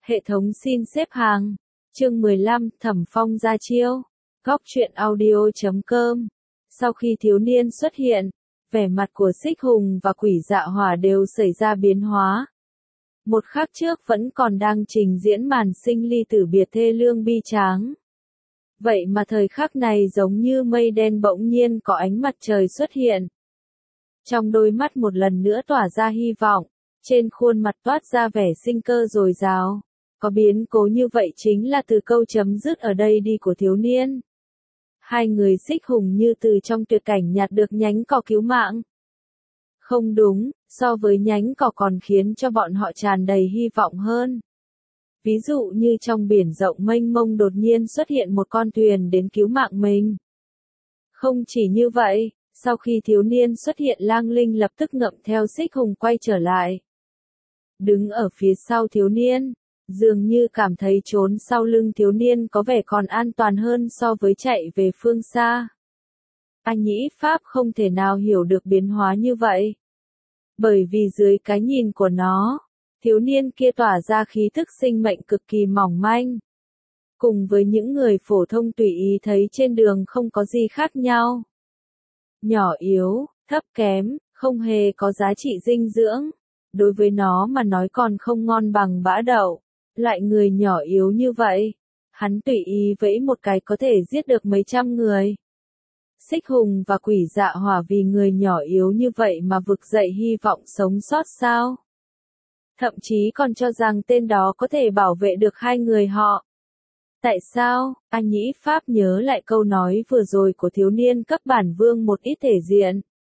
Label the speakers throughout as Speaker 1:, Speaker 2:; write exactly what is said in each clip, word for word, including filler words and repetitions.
Speaker 1: Hệ thống xin xếp hàng. Chương mười lăm, Thẩm Phong ra chiêu. Góc truyện audio chấm com. Sau khi thiếu niên xuất hiện, vẻ mặt của Xích Hùng và Quỷ Dạ Hỏa đều xảy ra biến hóa. Một khắc trước vẫn còn đang trình diễn màn sinh ly tử biệt thê lương bi tráng. Vậy mà thời khắc này giống như mây đen bỗng nhiên có ánh mặt trời xuất hiện. Trong đôi mắt một lần nữa tỏa ra hy vọng, trên khuôn mặt toát ra vẻ sinh cơ dồi dào. Có biến cố như vậy chính là từ câu chấm dứt ở đây đi của thiếu niên. Hai người Xích Hùng như từ trong tuyệt cảnh nhặt được nhánh cỏ cứu mạng. Không đúng, so với nhánh cỏ còn khiến cho bọn họ tràn đầy hy vọng hơn. Ví dụ như trong biển rộng mênh mông đột nhiên xuất hiện một con thuyền đến cứu mạng mình. Không chỉ như vậy, sau khi thiếu niên xuất hiện, Lang Linh lập tức ngậm theo Xích Hùng quay trở lại. Đứng ở phía sau thiếu niên, dường như cảm thấy trốn sau lưng thiếu niên có vẻ còn an toàn hơn so với chạy về phương xa. Anh Nhĩ Pháp không thể nào hiểu được biến hóa như vậy. Bởi vì dưới cái nhìn của nó, thiếu niên kia tỏa ra khí thức sinh mệnh cực kỳ mỏng manh. Cùng với những người phổ thông tùy ý thấy trên đường không có gì khác nhau. Nhỏ yếu, thấp kém, không hề có giá trị dinh dưỡng. Đối với nó mà nói còn không ngon bằng bã đậu. Loại người nhỏ yếu như vậy, hắn tùy ý vẫy một cái có thể giết được mấy trăm người. Xích Hùng và Quỷ Dạ Hỏa vì người nhỏ yếu như vậy mà vực dậy hy vọng sống sót sao? Thậm chí còn cho rằng tên đó có thể bảo vệ được hai người họ. Tại sao? Anh Nhĩ Pháp nhớ lại câu nói vừa rồi của thiếu niên cấp bản vương một ít thể diện.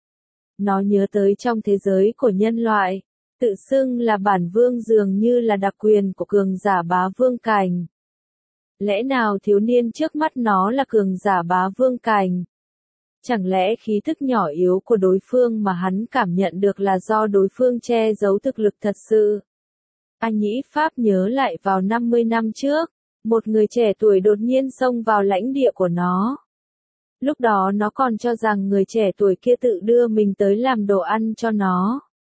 Speaker 1: Nó nhớ tới trong thế giới của nhân loại, tự xưng là bản vương dường như là đặc quyền của cường giả bá vương cảnh. Lẽ nào thiếu niên trước mắt nó là cường giả bá vương cảnh? Chẳng lẽ khí thức nhỏ yếu của đối phương mà hắn cảm nhận được là do đối phương che giấu thực lực thật sự? Anh Nhĩ Pháp nhớ lại vào năm mươi năm trước, một người trẻ tuổi đột nhiên xông vào lãnh địa của nó. Lúc đó nó còn cho rằng người trẻ tuổi kia tự đưa mình tới làm đồ ăn cho nó.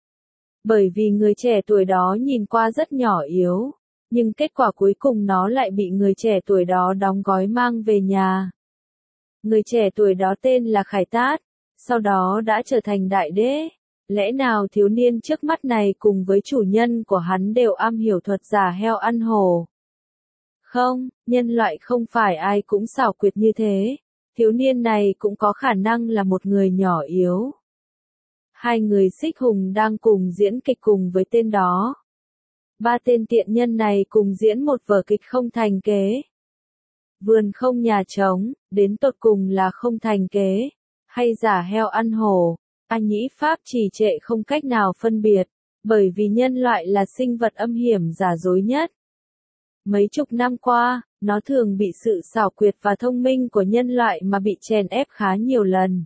Speaker 1: Bởi vì người trẻ tuổi đó nhìn qua rất nhỏ yếu, nhưng kết quả cuối cùng nó lại bị người trẻ tuổi đó đóng gói mang về nhà. Người trẻ tuổi đó tên là Khải Tát, sau đó đã trở thành đại đế. Lẽ nào thiếu niên trước mắt này cùng với chủ nhân của hắn đều am hiểu thuật giả heo ăn hổ? Không, nhân loại không phải ai cũng xảo quyệt như thế. Thiếu niên này cũng có khả năng là một người nhỏ yếu. Hai người Xích Hùng đang cùng diễn kịch cùng với tên đó. Ba tên tiện nhân này cùng diễn một vở kịch không thành kế. Vườn không nhà trống, đến tột cùng là không thành kế, hay giả heo ăn hổ. Anh Nhĩ Pháp trì trệ không cách nào phân biệt, bởi vì nhân loại là sinh vật âm hiểm giả dối nhất. Mấy chục năm qua, nó thường bị sự xảo quyệt và thông minh của nhân loại mà bị chèn ép khá nhiều lần.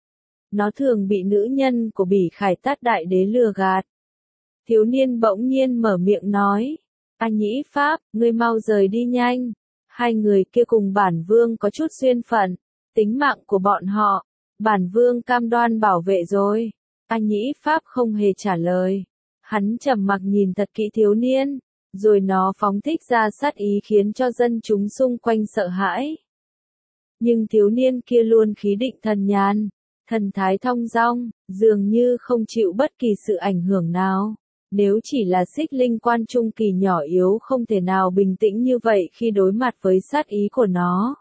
Speaker 1: Nó thường bị nữ nhân của Bỉ Khải Tát đại đế lừa gạt. Thiếu niên bỗng nhiên mở miệng nói, anh Nhĩ Pháp, ngươi mau rời đi nhanh. Hai người kia cùng bản vương có chút duyên phận, tính mạng của bọn họ, bản vương cam đoan bảo vệ rồi. Anh Nhĩ Pháp không hề trả lời. Hắn trầm mặc nhìn thật kỹ thiếu niên, rồi nó phóng thích ra sát ý khiến cho dân chúng xung quanh sợ hãi. Nhưng thiếu niên kia luôn khí định thần nhàn, thần thái thong dong, dường như không chịu bất kỳ sự ảnh hưởng nào. Nếu chỉ là xích linh quan trung kỳ nhỏ yếu không thể nào bình tĩnh như vậy khi đối mặt với sát ý của nó.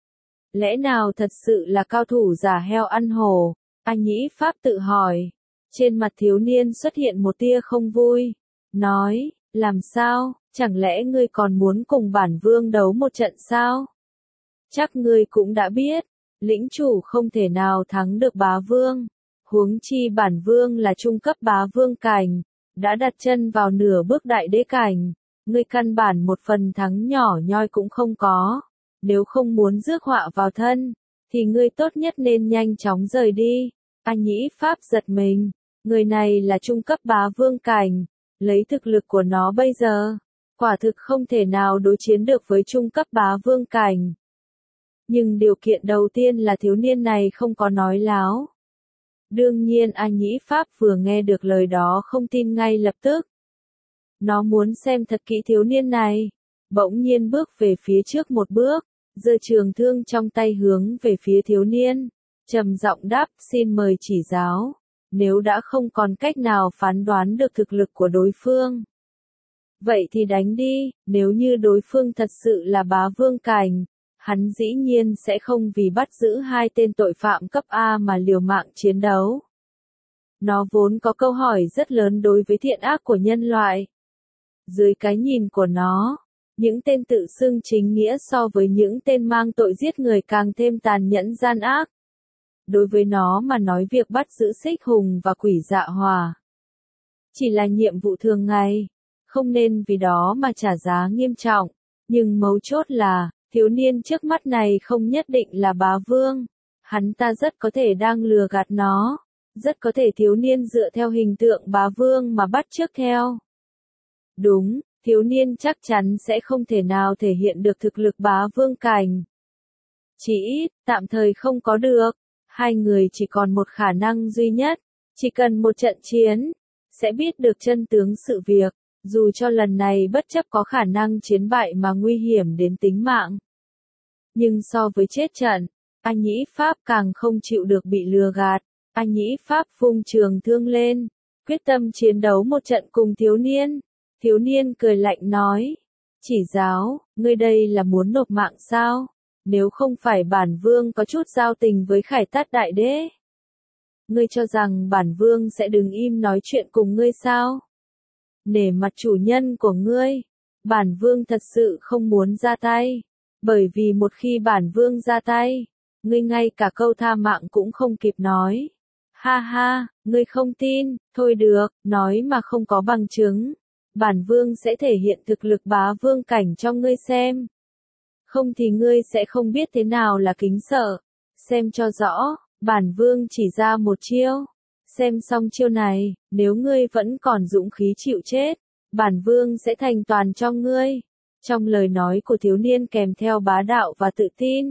Speaker 1: Lẽ nào thật sự là cao thủ giả heo ăn hổ? Anh Nhĩ Pháp tự hỏi. Trên mặt thiếu niên xuất hiện một tia không vui. Nói, làm sao, chẳng lẽ ngươi còn muốn cùng bản vương đấu một trận sao? Chắc ngươi cũng đã biết, lĩnh chủ không thể nào thắng được bá vương. Huống chi bản vương là trung cấp bá vương cảnh. Đã đặt chân vào nửa bước đại đế cảnh, ngươi căn bản một phần thắng nhỏ nhoi cũng không có. Nếu không muốn rước họa vào thân, thì ngươi tốt nhất nên nhanh chóng rời đi. Anh Nhĩ Pháp giật mình, người này là trung cấp bá vương cảnh, lấy thực lực của nó bây giờ, quả thực không thể nào đối chiến được với trung cấp bá vương cảnh. Nhưng điều kiện đầu tiên là thiếu niên này không có nói láo. Đương nhiên anh Nhĩ Pháp vừa nghe được lời đó không tin ngay lập tức. Nó muốn xem thật kỹ thiếu niên này. Bỗng nhiên bước về phía trước một bước, giơ trường thương trong tay hướng về phía thiếu niên. Trầm giọng đáp, xin mời chỉ giáo. Nếu đã không còn cách nào phán đoán được thực lực của đối phương, vậy thì đánh đi. Nếu như đối phương thật sự là bá vương cảnh, hắn dĩ nhiên sẽ không vì bắt giữ hai tên tội phạm cấp A mà liều mạng chiến đấu. Nó vốn có câu hỏi rất lớn đối với thiện ác của nhân loại. Dưới cái nhìn của nó, những tên tự xưng chính nghĩa so với những tên mang tội giết người càng thêm tàn nhẫn gian ác. Đối với nó mà nói việc bắt giữ Xích Hùng và Quỷ Dạ Hòa chỉ là nhiệm vụ thường ngày, không nên vì đó mà trả giá nghiêm trọng. Nhưng mấu chốt là, thiếu niên trước mắt này không nhất định là bá vương. Hắn ta rất có thể đang lừa gạt nó. Rất có thể thiếu niên dựa theo hình tượng bá vương mà bắt chước theo. Đúng, thiếu niên chắc chắn sẽ không thể nào thể hiện được thực lực bá vương cảnh. Chỉ ít, tạm thời không có được. Hai người chỉ còn một khả năng duy nhất. Chỉ cần một trận chiến, sẽ biết được chân tướng sự việc. Dù cho lần này bất chấp có khả năng chiến bại mà nguy hiểm đến tính mạng. Nhưng so với chết trận, anh Nhĩ Pháp càng không chịu được bị lừa gạt. Anh Nhĩ Pháp vung trường thương lên, quyết tâm chiến đấu một trận cùng thiếu niên. Thiếu niên cười lạnh nói, chỉ giáo, ngươi đây là muốn nộp mạng sao? Nếu không phải bản vương có chút giao tình với Khải Tát Đại Đế, ngươi cho rằng bản vương sẽ đứng im nói chuyện cùng ngươi sao? Nể mặt chủ nhân của ngươi, bản vương thật sự không muốn ra tay, bởi vì một khi bản vương ra tay, ngươi ngay cả câu tha mạng cũng không kịp nói. Ha ha, ngươi không tin, thôi được, nói mà không có bằng chứng. Bản vương sẽ thể hiện thực lực bá vương cảnh cho ngươi xem. Không thì ngươi sẽ không biết thế nào là kính sợ. Xem cho rõ, bản vương chỉ ra một chiêu. Xem xong chiêu này, nếu ngươi vẫn còn dũng khí chịu chết, bản vương sẽ thành toàn cho ngươi. Trong lời nói của thiếu niên kèm theo bá đạo và tự tin,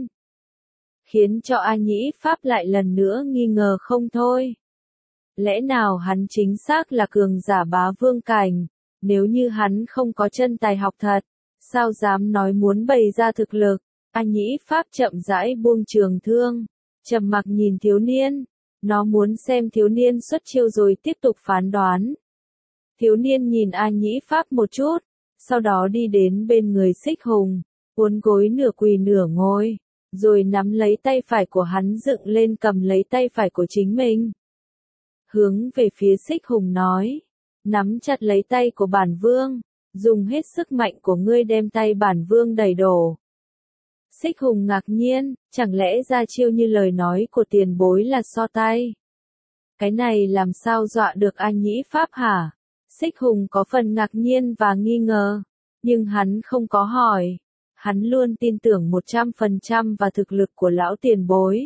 Speaker 1: khiến cho A Nhĩ Pháp lại lần nữa nghi ngờ không thôi. Lẽ nào hắn chính xác là cường giả bá vương cảnh? Nếu như hắn không có chân tài học thật, sao dám nói muốn bày ra thực lực? A Nhĩ Pháp chậm rãi buông trường thương, trầm mặc nhìn thiếu niên. Nó muốn xem thiếu niên xuất chiêu rồi tiếp tục phán đoán. Thiếu niên nhìn A Nhĩ Pháp một chút, sau đó đi đến bên người Xích Hùng, uốn gối nửa quỳ nửa ngồi, rồi nắm lấy tay phải của hắn dựng lên cầm lấy tay phải của chính mình. Hướng về phía Xích Hùng nói, nắm chặt lấy tay của bản vương, dùng hết sức mạnh của ngươi đem tay bản vương đẩy đổ. Xích Hùng ngạc nhiên, chẳng lẽ ra chiêu như lời nói của tiền bối là so tay? Cái này làm sao dọa được A Nhĩ Pháp hả? Xích Hùng có phần ngạc nhiên và nghi ngờ, nhưng hắn không có hỏi. Hắn luôn tin tưởng một trăm phần trăm vào thực lực của lão tiền bối.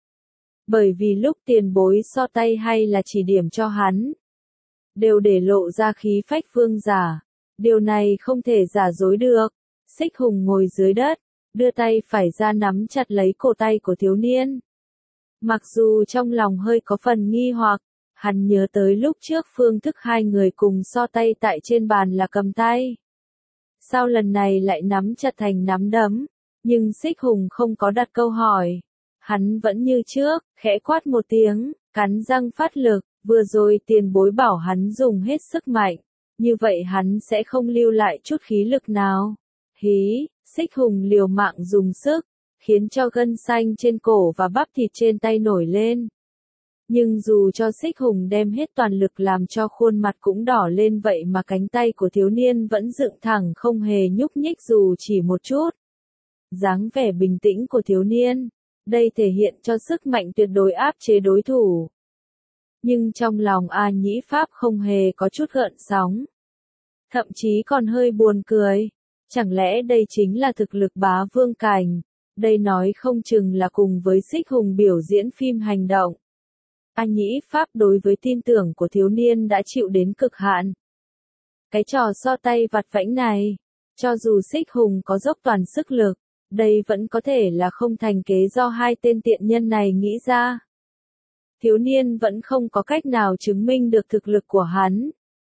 Speaker 1: Bởi vì lúc tiền bối so tay hay là chỉ điểm cho hắn, đều để lộ ra khí phách vương giả. Điều này không thể giả dối được. Xích Hùng ngồi dưới đất, đưa tay phải ra nắm chặt lấy cổ tay của thiếu niên. Mặc dù trong lòng hơi có phần nghi hoặc, hắn nhớ tới lúc trước phương thức hai người cùng so tay tại trên bàn là cầm tay. Sao lần này lại nắm chặt thành nắm đấm? Nhưng Xích Hùng không có đặt câu hỏi. Hắn vẫn như trước, khẽ quát một tiếng, cắn răng phát lực. Vừa rồi tiền bối bảo hắn dùng hết sức mạnh, như vậy hắn sẽ không lưu lại chút khí lực nào. Hí, Xích Hùng liều mạng dùng sức, khiến cho gân xanh trên cổ và bắp thịt trên tay nổi lên. Nhưng dù cho Xích Hùng đem hết toàn lực làm cho khuôn mặt cũng đỏ lên vậy mà cánh tay của thiếu niên vẫn dựng thẳng không hề nhúc nhích dù chỉ một chút. Dáng vẻ bình tĩnh của thiếu niên, đây thể hiện cho sức mạnh tuyệt đối áp chế đối thủ. Nhưng trong lòng A Nhĩ Pháp không hề có chút gợn sóng. Thậm chí còn hơi buồn cười. Chẳng lẽ đây chính là thực lực bá vương cảnh? Đây nói không chừng là cùng với Xích Hùng biểu diễn phim hành động. A Nhĩ Pháp đối với tin tưởng của thiếu niên đã chịu đến cực hạn. Cái trò so tay vặt vãnh này, cho dù Xích Hùng có dốc toàn sức lực, đây vẫn có thể là không thành kế do hai tên tiện nhân này nghĩ ra. Thiếu niên vẫn không có cách nào chứng minh được thực lực của hắn.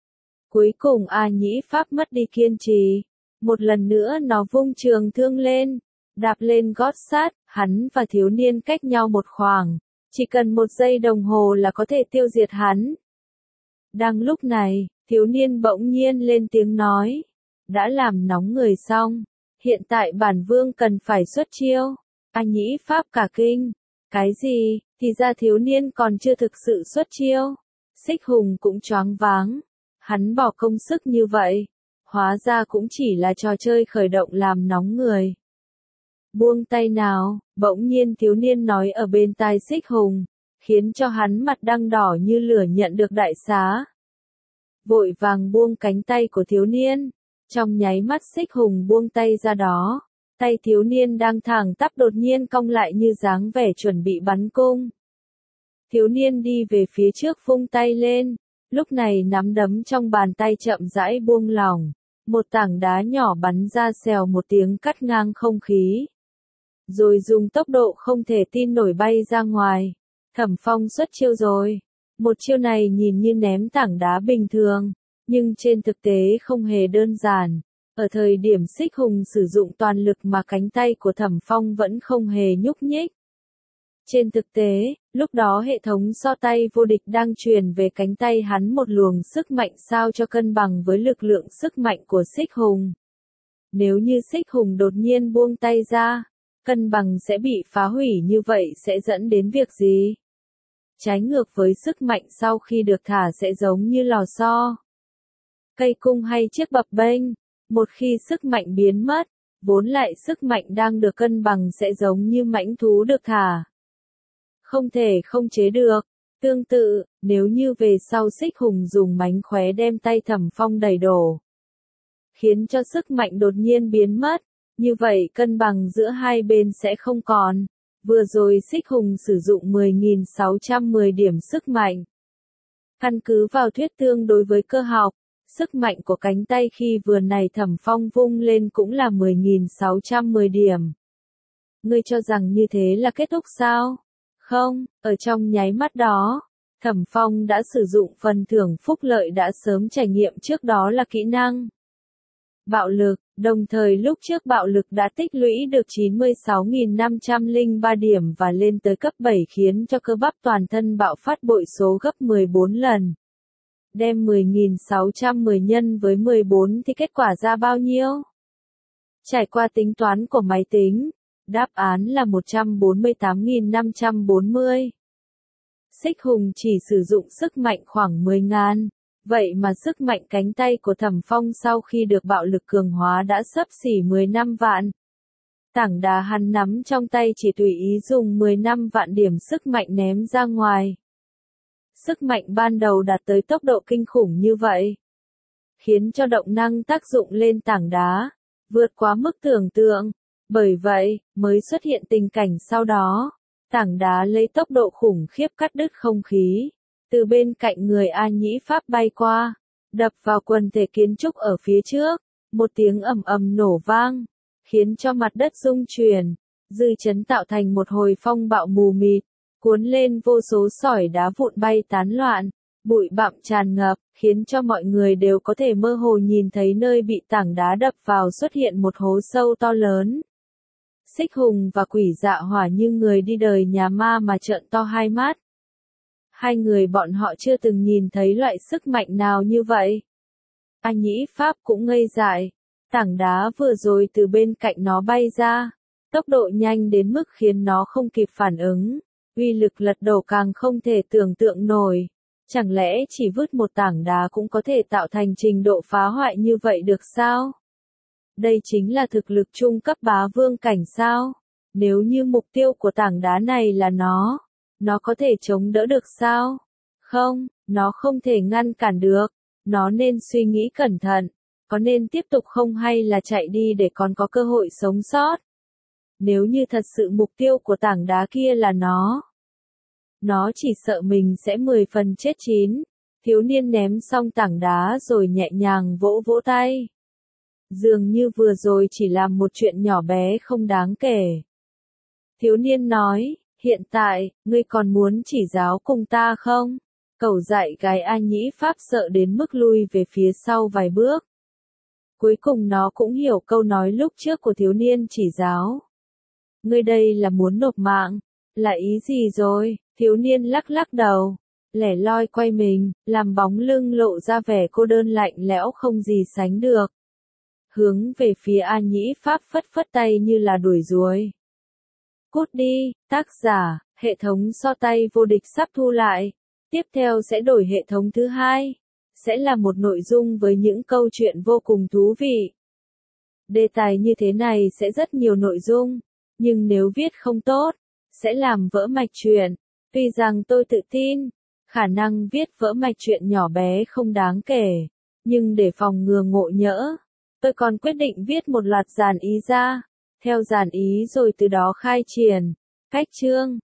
Speaker 1: Cuối cùng A Nhĩ Pháp mất đi kiên trì. Một lần nữa nó vung trường thương lên, đạp lên gót sát, hắn và thiếu niên cách nhau một khoảng. Chỉ cần một giây đồng hồ là có thể tiêu diệt hắn. Đang lúc này, thiếu niên bỗng nhiên lên tiếng nói. Đã làm nóng người xong. Hiện tại bản vương cần phải xuất chiêu. A Nhĩ Pháp cả kinh. Cái gì, thì ra thiếu niên còn chưa thực sự xuất chiêu. Xích Hùng cũng choáng váng. Hắn bỏ công sức như vậy. Hóa ra cũng chỉ là trò chơi khởi động làm nóng người. Buông tay nào, bỗng nhiên thiếu niên nói ở bên tai Xích Hùng, khiến cho hắn mặt đang đỏ như lửa nhận được đại xá. Vội vàng buông cánh tay của thiếu niên, trong nháy mắt Xích Hùng buông tay ra đó, tay thiếu niên đang thẳng tắp đột nhiên cong lại như dáng vẻ chuẩn bị bắn cung. Thiếu niên đi về phía trước vung tay lên, lúc này nắm đấm trong bàn tay chậm rãi buông lỏng, một tảng đá nhỏ bắn ra xèo một tiếng cắt ngang không khí. Rồi dùng tốc độ không thể tin nổi bay ra ngoài. Thẩm Phong xuất chiêu rồi. Một chiêu này nhìn như ném tảng đá bình thường, nhưng trên thực tế không hề đơn giản. Ở thời điểm Xích Hùng sử dụng toàn lực mà cánh tay của Thẩm Phong vẫn không hề nhúc nhích. Trên thực tế, lúc đó hệ thống so tay vô địch đang truyền về cánh tay hắn một luồng sức mạnh sao cho cân bằng với lực lượng sức mạnh của Xích Hùng. Nếu như Xích Hùng đột nhiên buông tay ra, cân bằng sẽ bị phá hủy, như vậy sẽ dẫn đến việc gì? Trái ngược với sức mạnh sau khi được thả sẽ giống như lò xo, cây cung hay chiếc bập bênh. Một khi sức mạnh biến mất, vốn lại sức mạnh đang được cân bằng sẽ giống như mãnh thú được thả, không thể không chế được. Tương tự, nếu như về sau Xích Hùng dùng mánh khóe đem tay Thẩm Phong đẩy đổ, khiến cho sức mạnh đột nhiên biến mất, như vậy cân bằng giữa hai bên sẽ không còn. Vừa rồi Xích Hùng sử dụng mười nghìn sáu trăm mười điểm sức mạnh. Căn cứ vào thuyết tương đối với cơ học, sức mạnh của cánh tay khi vừa này Thẩm Phong vung lên cũng là mười nghìn sáu trăm mười điểm. Ngươi cho rằng như thế là kết thúc sao? Không, ở trong nháy mắt đó, Thẩm Phong đã sử dụng phần thưởng phúc lợi đã sớm trải nghiệm trước đó là kỹ năng bạo lực, đồng thời lúc trước bạo lực đã tích lũy được chín mươi sáu nghìn năm trăm lẻ ba điểm và lên tới cấp bảy khiến cho cơ bắp toàn thân bạo phát bội số gấp mười bốn lần. Đem mười nghìn sáu trăm mười nhân với mười bốn thì kết quả ra bao nhiêu? Trải qua tính toán của máy tính, đáp án là một trăm bốn mươi tám nghìn năm trăm bốn mươi. Xích Hùng chỉ sử dụng sức mạnh khoảng mười nghìn. Vậy mà sức mạnh cánh tay của Thẩm Phong sau khi được bạo lực cường hóa đã xấp xỉ mười lăm vạn. Tảng đá hắn nắm trong tay chỉ tùy ý dùng mười lăm vạn điểm sức mạnh ném ra ngoài. Sức mạnh ban đầu đạt tới tốc độ kinh khủng như vậy, khiến cho động năng tác dụng lên tảng đá vượt quá mức tưởng tượng. Bởi vậy, mới xuất hiện tình cảnh sau đó, tảng đá lấy tốc độ khủng khiếp cắt đứt không khí, từ bên cạnh người A Nhĩ Pháp bay qua, đập vào quần thể kiến trúc ở phía trước, một tiếng ầm ầm nổ vang, khiến cho mặt đất rung chuyển, dư chấn tạo thành một hồi phong bạo mù mịt, cuốn lên vô số sỏi đá vụn bay tán loạn, bụi bặm tràn ngập, khiến cho mọi người đều có thể mơ hồ nhìn thấy nơi bị tảng đá đập vào xuất hiện một hố sâu to lớn. Xích Hùng và Quỷ Dạ Hỏa như người đi đời nhà ma mà trợn to hai mắt. Hai người bọn họ chưa từng nhìn thấy loại sức mạnh nào như vậy. A Nhĩ Pháp cũng ngây dại, tảng đá vừa rồi từ bên cạnh nó bay ra, tốc độ nhanh đến mức khiến nó không kịp phản ứng, uy lực lật đổ càng không thể tưởng tượng nổi. Chẳng lẽ chỉ vứt một tảng đá cũng có thể tạo thành trình độ phá hoại như vậy được sao? Đây chính là thực lực trung cấp bá vương cảnh sao? Nếu như mục tiêu của tảng đá này là nó, nó có thể chống đỡ được sao? Không, nó không thể ngăn cản được. Nó nên suy nghĩ cẩn thận, có nên tiếp tục không hay là chạy đi để còn có cơ hội sống sót. Nếu như thật sự mục tiêu của tảng đá kia là nó, nó chỉ sợ mình sẽ mười phần chết chín. Thiếu niên ném xong tảng đá rồi nhẹ nhàng vỗ vỗ tay. Dường như vừa rồi chỉ làm một chuyện nhỏ bé không đáng kể. Thiếu niên nói, hiện tại, ngươi còn muốn chỉ giáo cùng ta không? Cẩu dạy cái A Nhĩ Pháp sợ đến mức lui về phía sau vài bước. Cuối cùng nó cũng hiểu câu nói lúc trước của thiếu niên chỉ giáo. Ngươi đây là muốn nộp mạng, là ý gì rồi? Thiếu niên lắc lắc đầu, lẻ loi quay mình, làm bóng lưng lộ ra vẻ cô đơn lạnh lẽo không gì sánh được. Hướng về phía A Nhĩ Pháp phất phất tay như là đuổi ruồi. Cút đi, tác giả, hệ thống so tay vô địch sắp thu lại. Tiếp theo sẽ đổi hệ thống thứ hai. Sẽ là một nội dung với những câu chuyện vô cùng thú vị. Đề tài như thế này sẽ rất nhiều nội dung, nhưng nếu viết không tốt, sẽ làm vỡ mạch chuyện. Tuy rằng tôi tự tin, khả năng viết vỡ mạch chuyện nhỏ bé không đáng kể, nhưng để phòng ngừa ngộ nhỡ, tôi còn quyết định viết một loạt dàn ý ra, theo dàn ý rồi từ đó khai triển, cách chương.